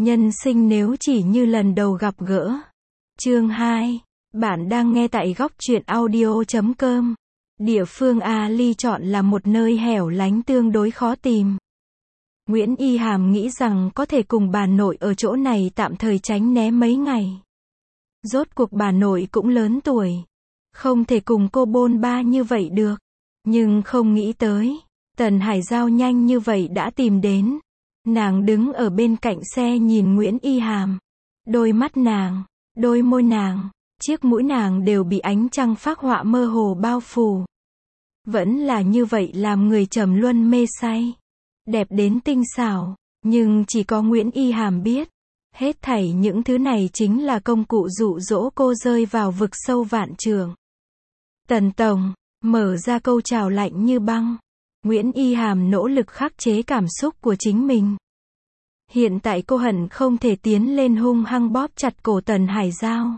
Nhân sinh nếu chỉ như lần đầu gặp gỡ. Chương 2. Bạn đang nghe tại góc truyện audio.com. Địa phương Ali chọn là một nơi hẻo lánh tương đối khó tìm. Nguyễn Y Hàm nghĩ rằng có thể cùng bà nội ở chỗ này tạm thời tránh né mấy ngày. Rốt cuộc bà nội cũng lớn tuổi. Không thể cùng cô bôn ba như vậy được. Nhưng không nghĩ tới, Tần Hải Giao nhanh như vậy đã tìm đến. Nàng đứng ở bên cạnh xe nhìn Nguyễn Y Hàm. Đôi mắt nàng, đôi môi nàng, chiếc mũi nàng đều bị ánh trăng phác họa mơ hồ bao phủ. Vẫn là như vậy làm người trầm luân mê say. Đẹp đến tinh xảo, nhưng chỉ có Nguyễn Y Hàm biết. Hết thảy những thứ này chính là công cụ dụ dỗ cô rơi vào vực sâu vạn trượng. Tần Tổng, mở ra câu chào lạnh như băng. Nguyễn Y Hàm nỗ lực khắc chế cảm xúc của chính mình. Hiện tại cô hận không thể tiến lên hung hăng bóp chặt cổ Tần Hải Giao.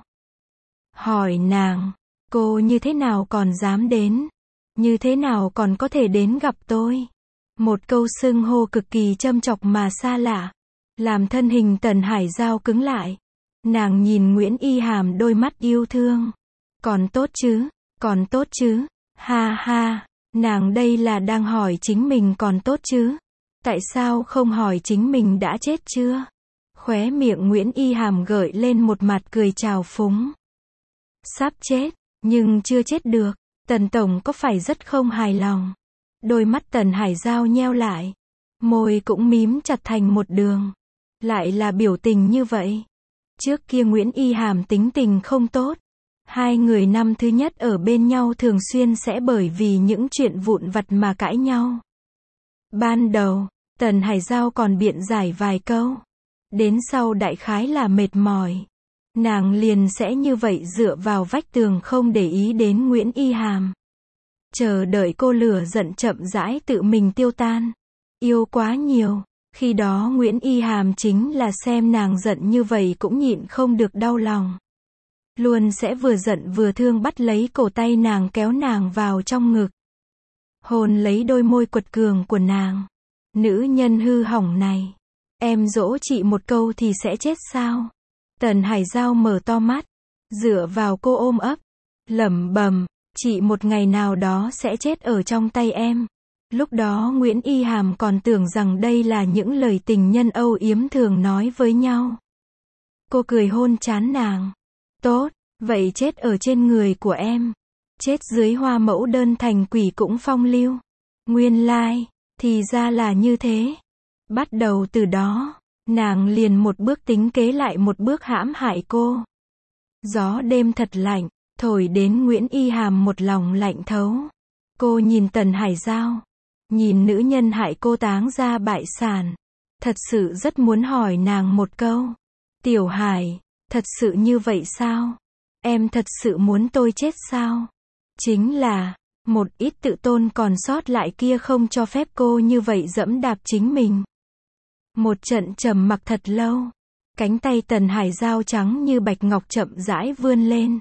Hỏi nàng, cô như thế nào còn dám đến? Như thế nào còn có thể đến gặp tôi? Một câu xưng hô cực kỳ châm chọc mà xa lạ, làm thân hình Tần Hải Giao cứng lại. Nàng nhìn Nguyễn Y Hàm đôi mắt yêu thương. Còn tốt chứ, còn tốt chứ, ha ha, nàng đây là đang hỏi chính mình còn tốt chứ? Tại sao không hỏi chính mình đã chết chưa? Khóe miệng Nguyễn Y Hàm gợi lên một mặt cười trào phúng. Sắp chết, nhưng chưa chết được. Tần Tổng có phải rất không hài lòng? Đôi mắt Tần Hải Giao nheo lại. Môi cũng mím chặt thành một đường. Lại là biểu tình như vậy. Trước kia Nguyễn Y Hàm tính tình không tốt. Hai người năm thứ nhất ở bên nhau thường xuyên sẽ bởi vì những chuyện vụn vặt mà cãi nhau. Ban đầu, Tần Hải Giao còn biện giải vài câu. Đến sau đại khái là mệt mỏi. Nàng liền sẽ như vậy dựa vào vách tường không để ý đến Nguyễn Y Hàm. Chờ đợi cô lửa giận chậm rãi tự mình tiêu tan. Yêu quá nhiều. Khi đó Nguyễn Y Hàm chính là xem nàng giận như vậy cũng nhịn không được đau lòng. Luôn sẽ vừa giận vừa thương bắt lấy cổ tay nàng kéo nàng vào trong ngực. Hôn lấy đôi môi quật cường của nàng. Nữ nhân hư hỏng này. Em dỗ chị một câu thì sẽ chết sao? Tần Hải Giao mở to mắt. Dựa vào cô ôm ấp. Lẩm bẩm, chị một ngày nào đó sẽ chết ở trong tay em. Lúc đó Nguyễn Y Hàm còn tưởng rằng đây là những lời tình nhân âu yếm thường nói với nhau. Cô cười hôn trán nàng. Tốt, vậy chết ở trên người của em. Chết dưới hoa mẫu đơn thành quỷ cũng phong lưu. Nguyên lai, thì ra là như thế. Bắt đầu từ đó, nàng liền một bước tính kế lại một bước hãm hại cô. Gió đêm thật lạnh, thổi đến Nguyễn Y Hàm một lòng lạnh thấu. Cô nhìn Tần Hải Giao. Nhìn nữ nhân hại cô táng ra bại sản. Thật sự rất muốn hỏi nàng một câu. Tiểu Hải, thật sự như vậy sao? Em thật sự muốn tôi chết sao? Chính là, một ít tự tôn còn sót lại kia không cho phép cô như vậy dẫm đạp chính mình. Một trận trầm mặc thật lâu. Cánh tay Tần Hải Giao trắng như bạch ngọc chậm rãi vươn lên.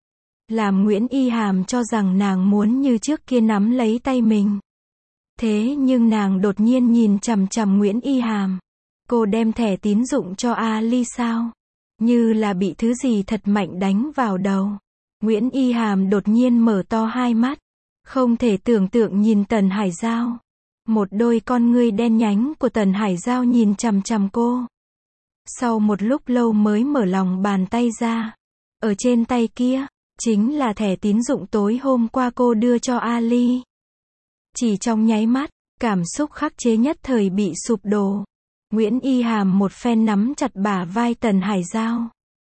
Làm Nguyễn Y Hàm cho rằng nàng muốn như trước kia nắm lấy tay mình. Thế nhưng nàng đột nhiên nhìn chằm chằm Nguyễn Y Hàm. Cô đem thẻ tín dụng cho Ali sao? Như là bị thứ gì thật mạnh đánh vào đầu. Nguyễn Y Hàm đột nhiên mở to hai mắt. Không thể tưởng tượng nhìn Tần Hải Giao. Một đôi con ngươi đen nhánh của Tần Hải Giao nhìn chằm chằm cô. Sau một lúc lâu mới mở lòng bàn tay ra. Ở trên tay kia, chính là thẻ tín dụng tối hôm qua cô đưa cho Ali. Chỉ trong nháy mắt, cảm xúc khắc chế nhất thời bị sụp đổ. Nguyễn Y Hàm một phen nắm chặt bả vai Tần Hải Giao.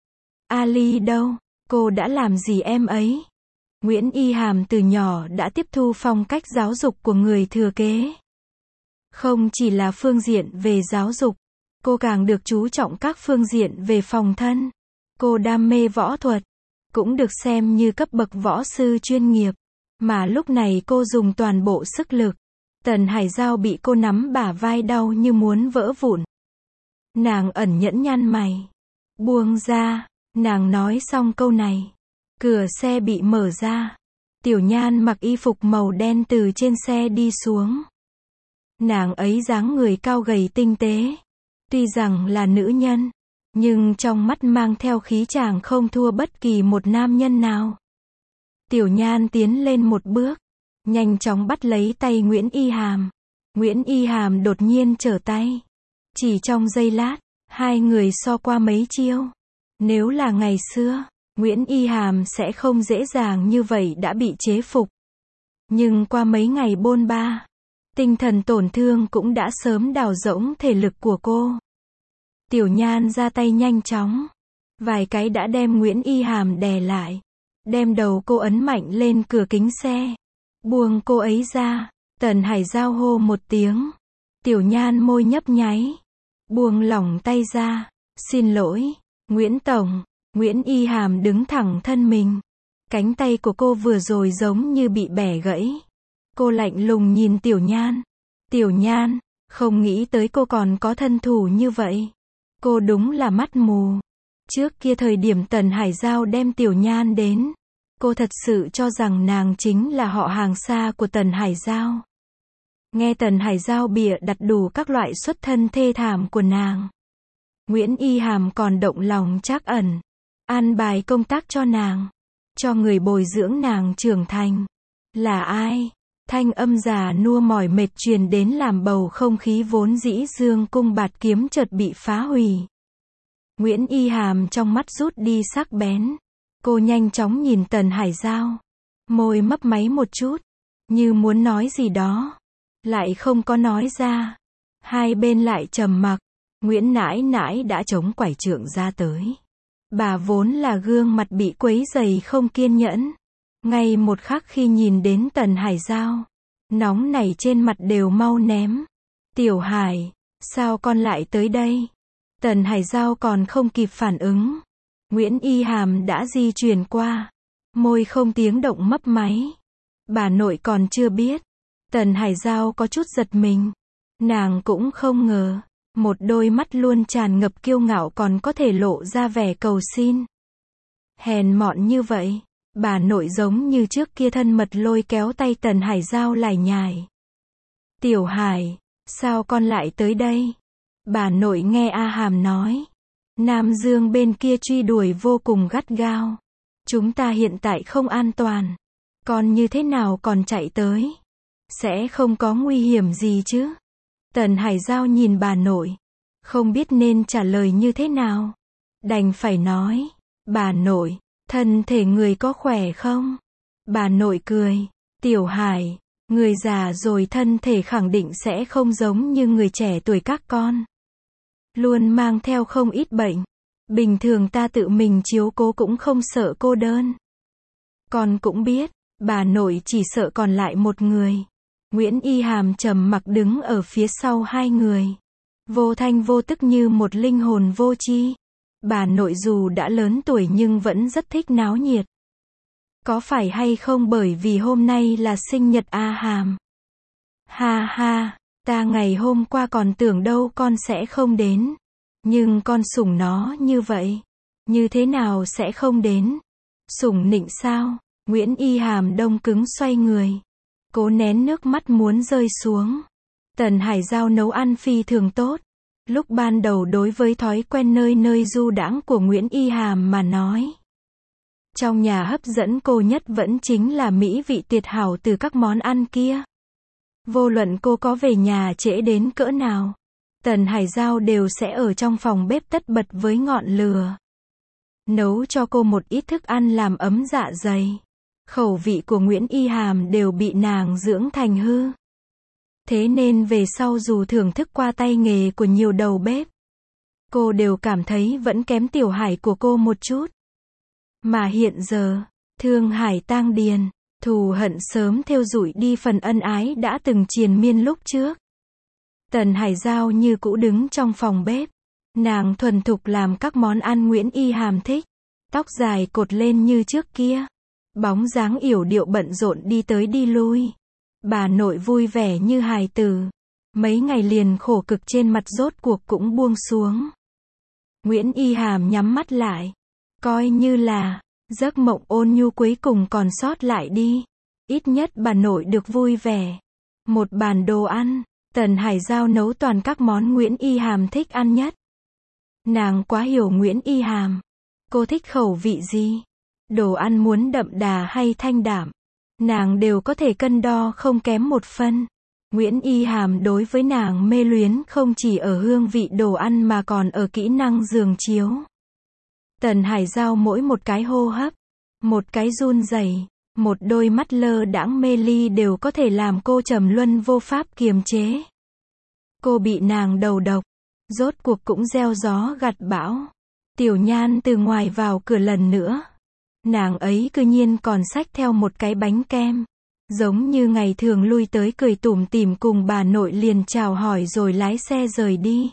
Ali đâu? Cô đã làm gì em ấy? Nguyễn Y Hàm từ nhỏ đã tiếp thu phong cách giáo dục của người thừa kế. Không chỉ là phương diện về giáo dục, cô càng được chú trọng các phương diện về phòng thân. Cô đam mê võ thuật, cũng được xem như cấp bậc võ sư chuyên nghiệp. Mà lúc này cô dùng toàn bộ sức lực. Tần Hải Giao bị cô nắm bả vai đau như muốn vỡ vụn. Nàng ẩn nhẫn nhăn mày. Buông ra, nàng nói xong câu này. Cửa xe bị mở ra. Tiểu Nhan mặc y phục màu đen từ trên xe đi xuống. Nàng ấy dáng người cao gầy tinh tế. Tuy rằng là nữ nhân, nhưng trong mắt mang theo khí chàng không thua bất kỳ một nam nhân nào. Tiểu Nhan tiến lên một bước, nhanh chóng bắt lấy tay Nguyễn Y Hàm. Nguyễn Y Hàm đột nhiên trở tay. Chỉ trong giây lát, hai người so qua mấy chiêu. Nếu là ngày xưa, Nguyễn Y Hàm sẽ không dễ dàng như vậy đã bị chế phục. Nhưng qua mấy ngày bôn ba, tinh thần tổn thương cũng đã sớm đào rỗng thể lực của cô. Tiểu Nhan ra tay nhanh chóng, vài cái đã đem Nguyễn Y Hàm đè lại, đem đầu cô ấn mạnh lên cửa kính xe, buông cô ấy ra. Tần Hải Giao hô một tiếng. Tiểu Nhan môi nhấp nháy, buông lỏng tay ra. Xin lỗi, Nguyễn Tổng. Nguyễn Y Hàm đứng thẳng thân mình. Cánh tay của cô vừa rồi giống như bị bẻ gãy. Cô lạnh lùng nhìn Tiểu Nhan. Tiểu Nhan, không nghĩ tới cô còn có thân thủ như vậy. Cô đúng là mắt mù. Trước kia thời điểm Tần Hải Giao đem Tiểu Nhan đến, cô thật sự cho rằng nàng chính là họ hàng xa của Tần Hải Giao. Nghe Tần Hải Giao bịa đặt đủ các loại xuất thân thê thảm của nàng, Nguyễn Y Hàm còn động lòng trắc ẩn, an bài công tác cho nàng, cho người bồi dưỡng nàng trưởng thành. Là ai? Thanh âm già nua mỏi mệt truyền đến làm bầu không khí vốn dĩ dương cung bạt kiếm chợt bị phá hủy. Nguyễn Y Hàm trong mắt rút đi sắc bén. Cô nhanh chóng nhìn Tần Hải Giao, môi mấp máy một chút, như muốn nói gì đó, lại không có nói ra. Hai bên lại trầm mặc. Nguyễn nãi nãi đã chống quải trượng ra tới. Bà vốn là gương mặt bị quấy rầy không kiên nhẫn. Ngay một khắc khi nhìn đến Tần Hải Giao, nóng nảy trên mặt đều mau ném. Tiểu Hải, sao con lại tới đây? Tần Hải Giao còn không kịp phản ứng, Nguyễn Y Hàm đã di chuyển qua, môi không tiếng động mấp máy. Bà nội còn chưa biết. Tần Hải Giao có chút giật mình. Nàng cũng không ngờ, một đôi mắt luôn tràn ngập kiêu ngạo còn có thể lộ ra vẻ cầu xin. Hèn mọn như vậy. Bà nội giống như trước kia thân mật lôi kéo tay Tần Hải Giao lải nhải. Tiểu Hải, sao con lại tới đây? Bà nội nghe A Hàm nói, Nam Dương bên kia truy đuổi vô cùng gắt gao. Chúng ta hiện tại không an toàn. Con như thế nào còn chạy tới? Sẽ không có nguy hiểm gì chứ? Tần Hải Giao nhìn bà nội, không biết nên trả lời như thế nào. Đành phải nói, bà nội, thân thể người có khỏe không? Bà nội cười, Tiểu Hải, người già rồi thân thể khẳng định sẽ không giống như người trẻ tuổi các con. Luôn mang theo không ít bệnh. Bình thường ta tự mình chiếu cố cũng không sợ cô đơn. Con cũng biết, bà nội chỉ sợ còn lại một người. Nguyễn Y Hàm trầm mặc đứng ở phía sau hai người, vô thanh vô tức như một linh hồn vô tri. Bà nội dù đã lớn tuổi nhưng vẫn rất thích náo nhiệt. Có phải hay không bởi vì hôm nay là sinh nhật A Hàm? Ha ha, ta ngày hôm qua còn tưởng đâu con sẽ không đến. Nhưng con sủng nó như vậy, như thế nào sẽ không đến? Sủng nịnh sao? Nguyễn Y Hàm đông cứng xoay người, cố nén nước mắt muốn rơi xuống. Tần Hải Giao nấu ăn phi thường tốt. Lúc ban đầu đối với thói quen nơi nơi du đãng của Nguyễn Y Hàm mà nói, trong nhà hấp dẫn cô nhất vẫn chính là mỹ vị tuyệt hảo từ các món ăn kia. Vô luận cô có về nhà trễ đến cỡ nào, Tần Hải Giao đều sẽ ở trong phòng bếp tất bật với ngọn lửa, nấu cho cô một ít thức ăn làm ấm dạ dày. Khẩu vị của Nguyễn Y Hàm đều bị nàng dưỡng thành hư. Thế nên về sau dù thưởng thức qua tay nghề của nhiều đầu bếp, cô đều cảm thấy vẫn kém Tiểu Hải của cô một chút. Mà hiện giờ, thương hải tang điền, thù hận sớm thêu rụi đi phần ân ái đã từng triền miên lúc trước. Tần Hải Giao như cũ đứng trong phòng bếp. Nàng thuần thục làm các món ăn Nguyễn Y Hàm thích. Tóc dài cột lên như trước kia. Bóng dáng yểu điệu bận rộn đi tới đi lui. Bà nội vui vẻ như hài tử. Mấy ngày liền khổ cực trên mặt rốt cuộc cũng buông xuống. Nguyễn Y Hàm nhắm mắt lại. Coi như là giấc mộng ôn nhu cuối cùng còn sót lại đi. Ít nhất bà nội được vui vẻ. Một bàn đồ ăn, Tần Hải Giao nấu toàn các món Nguyễn Y Hàm thích ăn nhất. Nàng quá hiểu Nguyễn Y Hàm. Cô thích khẩu vị gì? Đồ ăn muốn đậm đà hay thanh đạm? Nàng đều có thể cân đo không kém một phân. Nguyễn Y Hàm đối với nàng mê luyến không chỉ ở hương vị đồ ăn mà còn ở kỹ năng giường chiếu. Tần Hải Giao mỗi một cái hô hấp, một cái run rẩy, một đôi mắt lơ đãng mê ly đều có thể làm cô trầm luân vô pháp kiềm chế. Cô bị nàng đầu độc, rốt cuộc cũng gieo gió gặt bão. Tiểu Nhan từ ngoài vào cửa lần nữa. Nàng ấy cư nhiên còn xách theo một cái bánh kem. Giống như ngày thường lui tới cười tủm tỉm cùng bà nội liền chào hỏi rồi lái xe rời đi.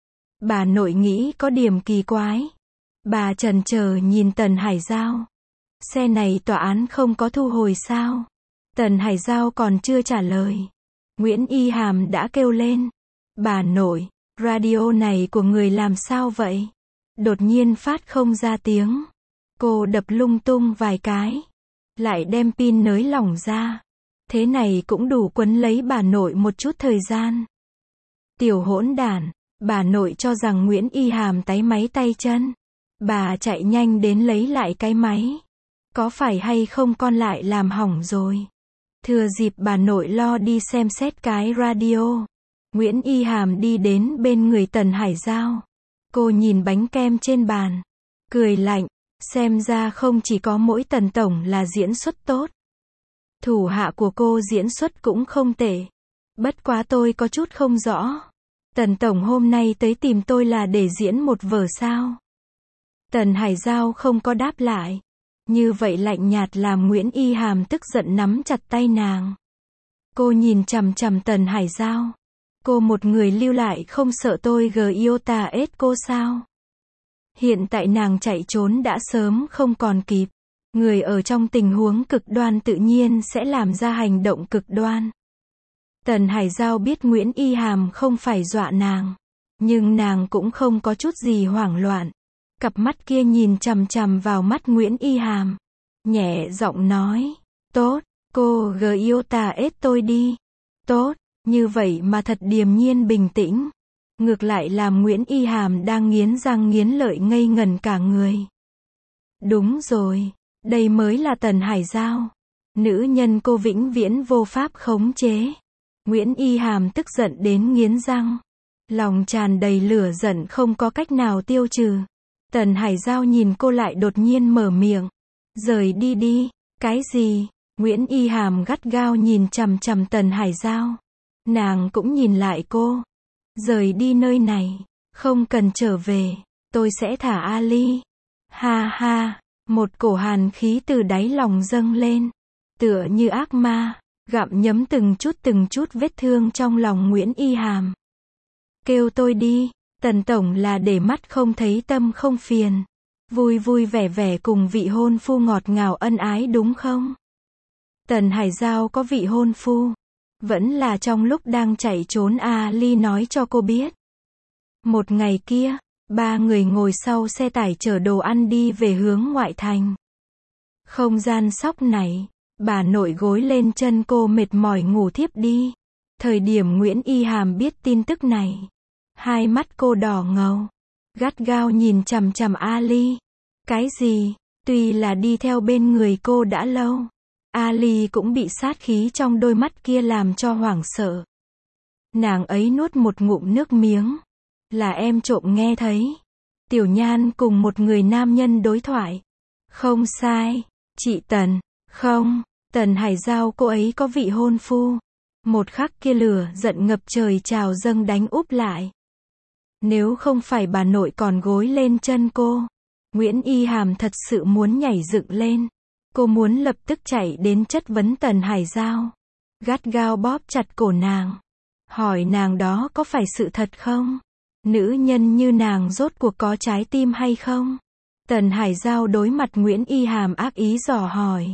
Bà nội nghĩ có điểm kỳ quái. Bà chần chờ nhìn Tần Hải Giao. Xe này tòa án không có thu hồi sao? Tần Hải Giao còn chưa trả lời. Nguyễn Y Hàm đã kêu lên. Bà nội, radio này của người làm sao vậy? Đột nhiên phát không ra tiếng. Cô đập lung tung vài cái. Lại đem pin nới lỏng ra. Thế này cũng đủ quấn lấy bà nội một chút thời gian. Tiểu hỗn đản, bà nội cho rằng Nguyễn Y Hàm táy máy tay chân. Bà chạy nhanh đến lấy lại cái máy. Có phải hay không con lại làm hỏng rồi? Thừa dịp bà nội lo đi xem xét cái radio. Nguyễn Y Hàm đi đến bên người Tần Hải Giao. Cô nhìn bánh kem trên bàn. Cười lạnh, xem ra không chỉ có mỗi Tần tổng là diễn xuất tốt. Thủ hạ của cô diễn xuất cũng không tệ. Bất quá tôi có chút không rõ. Tần tổng hôm nay tới tìm tôi là để diễn một vở sao? Tần Hải Giao không có đáp lại. Như vậy lạnh nhạt làm Nguyễn Y Hàm tức giận nắm chặt tay nàng. Cô nhìn chằm chằm Tần Hải Giao. Cô một người lưu lại không sợ tôi Giota ết cô sao? Hiện tại nàng chạy trốn đã sớm không còn kịp. Người ở trong tình huống cực đoan tự nhiên sẽ làm ra hành động cực đoan. Tần Hải Giao biết Nguyễn Y Hàm không phải dọa nàng. Nhưng nàng cũng không có chút gì hoảng loạn. Cặp mắt kia nhìn chằm chằm vào mắt Nguyễn Y Hàm. Nhẹ giọng nói. Tốt, cô Giota ết tôi đi. Tốt, như vậy mà thật điềm nhiên bình tĩnh. Ngược lại làm Nguyễn Y Hàm đang nghiến răng nghiến lợi ngây ngần cả người. Đúng rồi, đây mới là Tần Hải Giao. Nữ nhân cô vĩnh viễn vô pháp khống chế. Nguyễn Y Hàm tức giận đến nghiến răng. Lòng tràn đầy lửa giận không có cách nào tiêu trừ. Tần Hải Giao nhìn cô lại đột nhiên mở miệng. Rời đi đi. Cái gì? Nguyễn Y Hàm gắt gao nhìn chằm chằm Tần Hải Giao. Nàng cũng nhìn lại cô. Rời đi nơi này. Không cần trở về. Tôi sẽ thả Ali. Ha ha. Một cổ hàn khí từ đáy lòng dâng lên. Tựa như ác ma. Gặm nhấm từng chút vết thương trong lòng Nguyễn Y Hàm. Kêu tôi đi. Tần tổng là để mắt không thấy tâm không phiền. Vui vui vẻ vẻ cùng vị hôn phu ngọt ngào ân ái đúng không? Tần Hải Giao có vị hôn phu. Vẫn là trong lúc đang chạy trốn Ali nói cho cô biết. Một ngày kia, ba người ngồi sau xe tải chở đồ ăn đi về hướng ngoại thành. Không gian sóc này, bà nội gối lên chân cô mệt mỏi ngủ thiếp đi. Thời điểm Nguyễn Y Hàm biết tin tức này. Hai mắt cô đỏ ngầu. Gắt gao nhìn chằm chằm Ali. Cái gì? Tuy là đi theo bên người cô đã lâu. Ali cũng bị sát khí trong đôi mắt kia làm cho hoảng sợ. Nàng ấy nuốt một ngụm nước miếng. Là em trộm nghe thấy. Tiểu Nhan cùng một người nam nhân đối thoại. Không sai. Chị Tần. Không. Tần Hải Giao cô ấy có vị hôn phu. Một khắc kia lửa giận ngập trời trào dâng đánh úp lại. Nếu không phải bà nội còn gối lên chân cô. Nguyễn Y Hàm thật sự muốn nhảy dựng lên. Cô muốn lập tức chạy đến chất vấn Tần Hải Giao. Gắt gao bóp chặt cổ nàng. Hỏi nàng đó có phải sự thật không? Nữ nhân như nàng rốt cuộc có trái tim hay không? Tần Hải Giao đối mặt Nguyễn Y Hàm ác ý dò hỏi.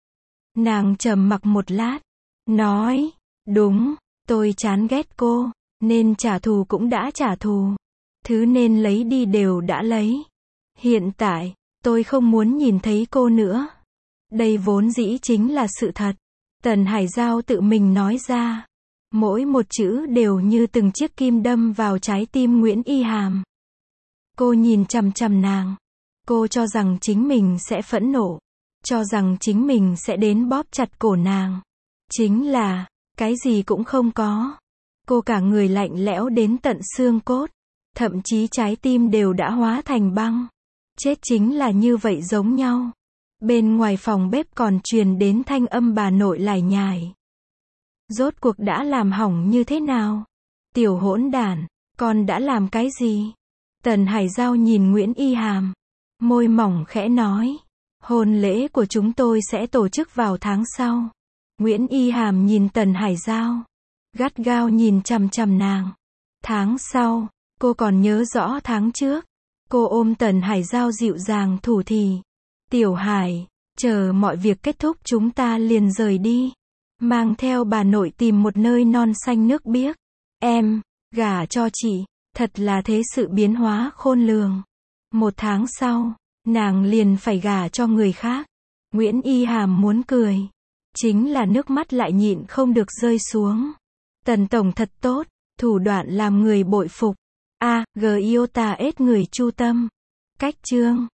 Nàng trầm mặc một lát. Nói. Đúng, tôi chán ghét cô. Nên trả thù cũng đã trả thù. Thứ nên lấy đi đều đã lấy. Hiện tại, tôi không muốn nhìn thấy cô nữa. Đây vốn dĩ chính là sự thật. Tần Hải Giao tự mình nói ra. Mỗi một chữ đều như từng chiếc kim đâm vào trái tim Nguyễn Y Hàm. Cô nhìn chằm chằm nàng. Cô cho rằng chính mình sẽ phẫn nộ. Cho rằng chính mình sẽ đến bóp chặt cổ nàng. Chính là, cái gì cũng không có. Cô cả người lạnh lẽo đến tận xương cốt. Thậm chí trái tim đều đã hóa thành băng. Chết chính là như vậy giống nhau. Bên ngoài phòng bếp còn truyền đến thanh âm bà nội lải nhải. Rốt cuộc đã làm hỏng như thế nào? Tiểu hỗn đản, con đã làm cái gì? Tần Hải Giao nhìn Nguyễn Y Hàm. Môi mỏng khẽ nói. Hôn lễ của chúng tôi sẽ tổ chức vào tháng sau. Nguyễn Y Hàm nhìn Tần Hải Giao. Gắt gao nhìn chằm chằm nàng. Tháng sau, cô còn nhớ rõ tháng trước. Cô ôm Tần Hải Giao dịu dàng thủ thỉ. Tiểu Hải, chờ mọi việc kết thúc chúng ta liền rời đi. Mang theo bà nội tìm một nơi non xanh nước biếc. Em, gả cho chị, thật là thế sự biến hóa khôn lường. 1 tháng sau, nàng liền phải gả cho người khác. Nguyễn Y Hàm muốn cười. Chính là nước mắt lại nhịn không được rơi xuống. Tần tổng thật tốt, thủ đoạn làm người bội phục. A, Giota ết người chu tâm. Cách chương